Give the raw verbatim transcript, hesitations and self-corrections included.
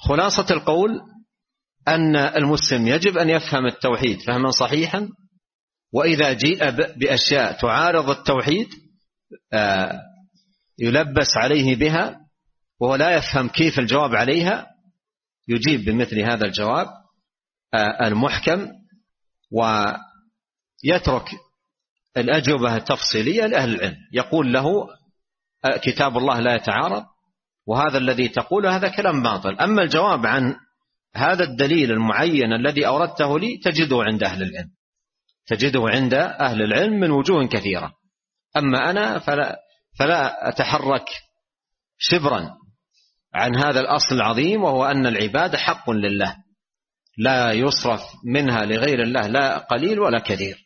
خلاصة القول أن المسلم يجب أن يفهم التوحيد فهما صحيحا، وإذا جيء بأشياء تعارض التوحيد يلبس عليه بها وهو لا يفهم كيف الجواب عليها، يجيب بمثل هذا الجواب المحكم ويترك الأجوبة التفصيلية لأهل العلم. يقول له كتاب الله لا يتعارض، وهذا الذي تقوله هذا كلام باطل. أما الجواب عن هذا الدليل المعين الذي أوردته لي تجده عند أهل العلم، تجده عند أهل العلم من وجوه كثيرة. أما أنا فلا, فلا أتحرك شبرا عن هذا الأصل العظيم، وهو أن العبادة حق لله لا يصرف منها لغير الله لا قليل ولا كثير.